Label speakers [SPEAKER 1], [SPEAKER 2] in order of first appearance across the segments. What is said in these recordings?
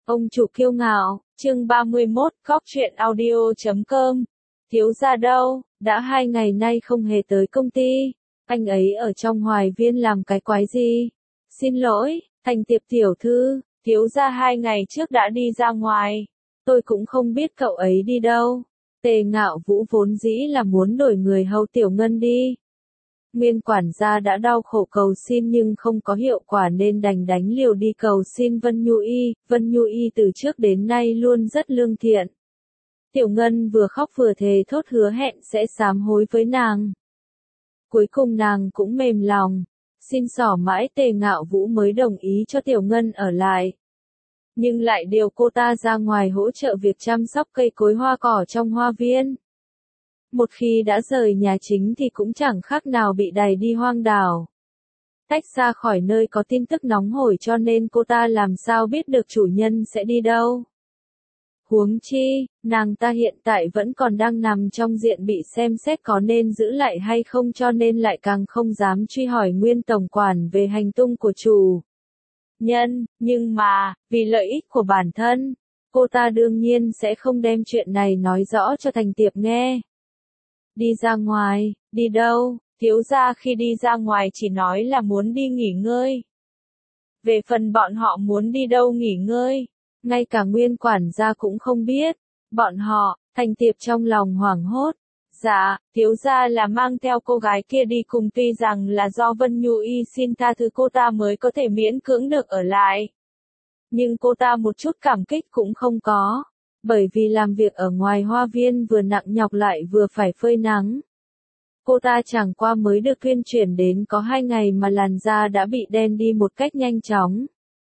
[SPEAKER 1] Ông chủ kiêu ngạo, chương 31, Cóc truyện audio.com. Thiếu gia đâu, đã 2 ngày nay không hề tới công ty. Anh ấy ở trong Hoài Viên làm cái quái gì? Xin lỗi, Thành Tiệp tiểu thư, thiếu gia 2 ngày trước đã đi ra ngoài. Tôi cũng không biết cậu ấy đi đâu. Tề Ngạo Vũ vốn dĩ là muốn đổi người hầu Tiểu Ngân đi. Nguyên quản gia đã đau khổ cầu xin nhưng không có hiệu quả nên đành đánh liều đi cầu xin Vân Nhu Y. Vân Nhu Y từ trước đến nay luôn rất lương thiện. Tiểu Ngân vừa khóc vừa thề thốt hứa hẹn sẽ sám hối với nàng. Cuối cùng nàng cũng mềm lòng, xin xỏ mãi Tề Ngạo Vũ mới đồng ý cho Tiểu Ngân ở lại. Nhưng lại điều cô ta ra ngoài hỗ trợ việc chăm sóc cây cối hoa cỏ trong hoa viên. Một khi đã rời nhà chính thì cũng chẳng khác nào bị đày đi hoang đảo. Tách xa khỏi nơi có tin tức nóng hổi cho nên cô ta làm sao biết được chủ nhân sẽ đi đâu. Huống chi, nàng ta hiện tại vẫn còn đang nằm trong diện bị xem xét có nên giữ lại hay không cho nên lại càng không dám truy hỏi Nguyên tổng quản về hành tung của chủ nhân, nhưng mà, vì lợi ích của bản thân, cô ta đương nhiên sẽ không đem chuyện này nói rõ cho Thành Tiệp nghe. Đi ra ngoài, đi đâu, thiếu gia khi đi ra ngoài chỉ nói là muốn đi nghỉ ngơi. Về phần bọn họ muốn đi đâu nghỉ ngơi, ngay cả Nguyên quản gia cũng không biết. Bọn họ, Thành Tiệp trong lòng hoảng hốt. Dạ, thiếu gia là mang theo cô gái kia đi cùng tuy rằng là do Vân Nhu Y xin tha thứ cô ta mới có thể miễn cưỡng được ở lại. Nhưng cô ta một chút cảm kích cũng không có. Bởi vì làm việc ở ngoài hoa viên vừa nặng nhọc lại vừa phải phơi nắng. Cô ta chẳng qua mới được tuyên chuyển đến có 2 ngày mà làn da đã bị đen đi một cách nhanh chóng.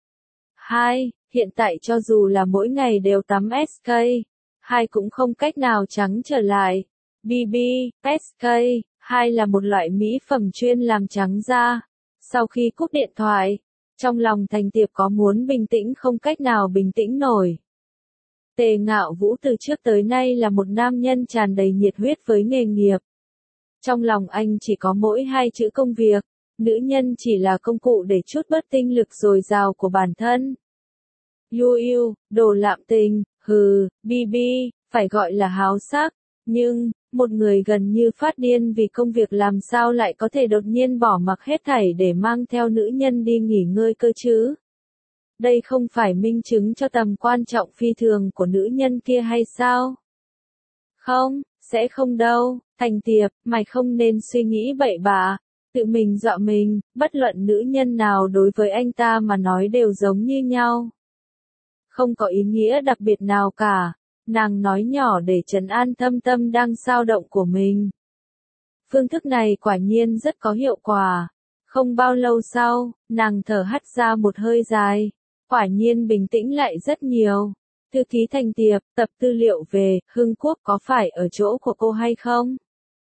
[SPEAKER 1] 2. Hiện tại cho dù là mỗi ngày đều tắm SK, 2 cũng không cách nào trắng trở lại. BB, SK, 2 là một loại mỹ phẩm chuyên làm trắng da. Sau khi cúp điện thoại, trong lòng Thành Tiệp có muốn bình tĩnh không cách nào bình tĩnh nổi. Tề Ngạo Vũ từ trước tới nay là một nam nhân tràn đầy nhiệt huyết với nghề nghiệp. Trong lòng anh chỉ có mỗi 2 chữ công việc, nữ nhân chỉ là công cụ để trút bớt tinh lực dồi dào của bản thân. Yêu, đồ lạm tình, BB, phải gọi là háo sắc, nhưng, một người gần như phát điên vì công việc làm sao lại có thể đột nhiên bỏ mặc hết thảy để mang theo nữ nhân đi nghỉ ngơi cơ chứ? Đây không phải minh chứng cho tầm quan trọng phi thường của nữ nhân kia hay sao? Không, sẽ không đâu, Thành Tiệp, mày không nên suy nghĩ bậy bạ, tự mình dọa mình, bất luận nữ nhân nào đối với anh ta mà nói đều giống như nhau. Không có ý nghĩa đặc biệt nào cả, nàng nói nhỏ để trấn an thâm tâm đang xao động của mình. Phương thức này quả nhiên rất có hiệu quả. Không bao lâu sau, nàng thở hắt ra một hơi dài. Quả nhiên bình tĩnh lại rất nhiều. Thư ký Thành Tiệp, tập tư liệu về Hưng Quốc có phải ở chỗ của cô hay không?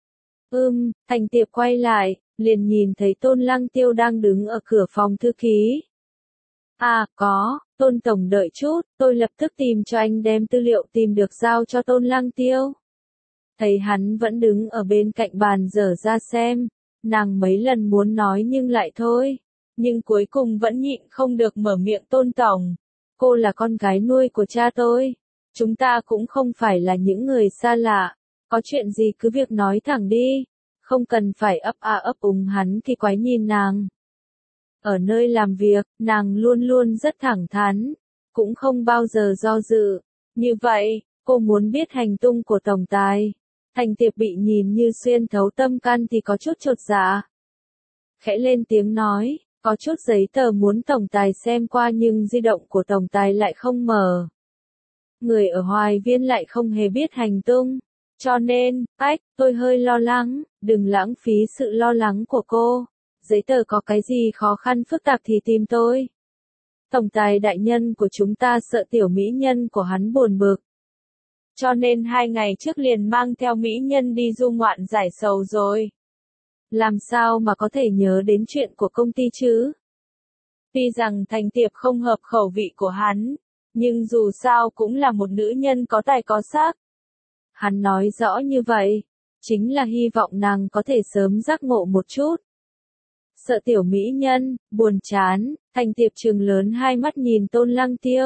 [SPEAKER 1] Thành Tiệp quay lại, liền nhìn thấy Tôn Lăng Tiêu đang đứng ở cửa phòng thư ký. À, có, Tôn Tổng đợi chút, tôi lập tức tìm cho anh đem tư liệu tìm được giao cho Tôn Lăng Tiêu. Thấy hắn vẫn đứng ở bên cạnh bàn dở ra xem, nàng mấy lần muốn nói nhưng lại thôi. Nhưng cuối cùng vẫn nhịn không được mở miệng. Tôn Tổng, cô là con gái nuôi của cha tôi. Chúng ta cũng không phải là những người xa lạ. Có chuyện gì cứ việc nói thẳng đi. Không cần phải ấp úng. Hắn kỳ quái nhìn nàng. Ở nơi làm việc, nàng luôn luôn rất thẳng thắn. Cũng không bao giờ do dự. Như vậy, cô muốn biết hành tung của tổng tài. Thành Tiệp bị nhìn như xuyên thấu tâm can thì có chút chột dạ. Khẽ lên tiếng nói. Có chút giấy tờ muốn tổng tài xem qua nhưng di động của tổng tài lại không mở. Người ở Hoài Viên lại không hề biết hành tung. Cho nên, tôi hơi lo lắng, đừng lãng phí sự lo lắng của cô. Giấy tờ có cái gì khó khăn phức tạp thì tìm tôi. Tổng tài đại nhân của chúng ta sợ tiểu mỹ nhân của hắn buồn bực. Cho nên 2 ngày trước liền mang theo mỹ nhân đi du ngoạn giải sầu rồi. Làm sao mà có thể nhớ đến chuyện của công ty chứ? Tuy rằng Thành Tiệp không hợp khẩu vị của hắn, nhưng dù sao cũng là một nữ nhân có tài có sắc. Hắn nói rõ như vậy, chính là hy vọng nàng có thể sớm giác ngộ một chút. Sợ tiểu mỹ nhân, buồn chán, Thành Tiệp trừng lớn 2 mắt nhìn Tôn Lăng Tiêu.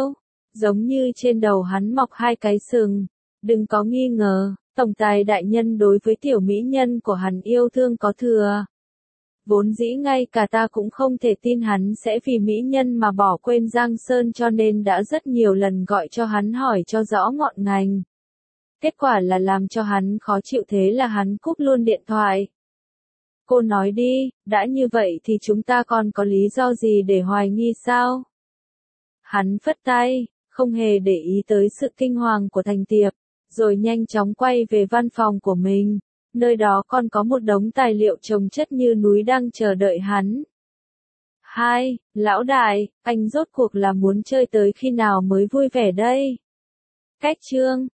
[SPEAKER 1] giống như trên đầu hắn mọc hai cái sừng. Đừng có nghi ngờ, tổng tài đại nhân đối với tiểu mỹ nhân của hắn yêu thương có thừa. Vốn dĩ ngay cả ta cũng không thể tin hắn sẽ vì mỹ nhân mà bỏ quên Giang Sơn, cho nên đã rất nhiều lần gọi cho hắn hỏi cho rõ ngọn ngành. Kết quả là làm cho hắn khó chịu, thế là hắn cúp luôn điện thoại. Cô nói đi, đã như vậy thì chúng ta còn có lý do gì để hoài nghi sao? Hắn phất tay, không hề để ý tới sự kinh hoàng của Thành Tiệp, rồi nhanh chóng quay về văn phòng của mình. Nơi đó còn có một đống tài liệu chồng chất như núi đang chờ đợi hắn. Lão đại, anh rốt cuộc là muốn chơi tới khi nào mới vui vẻ đây? Cách chương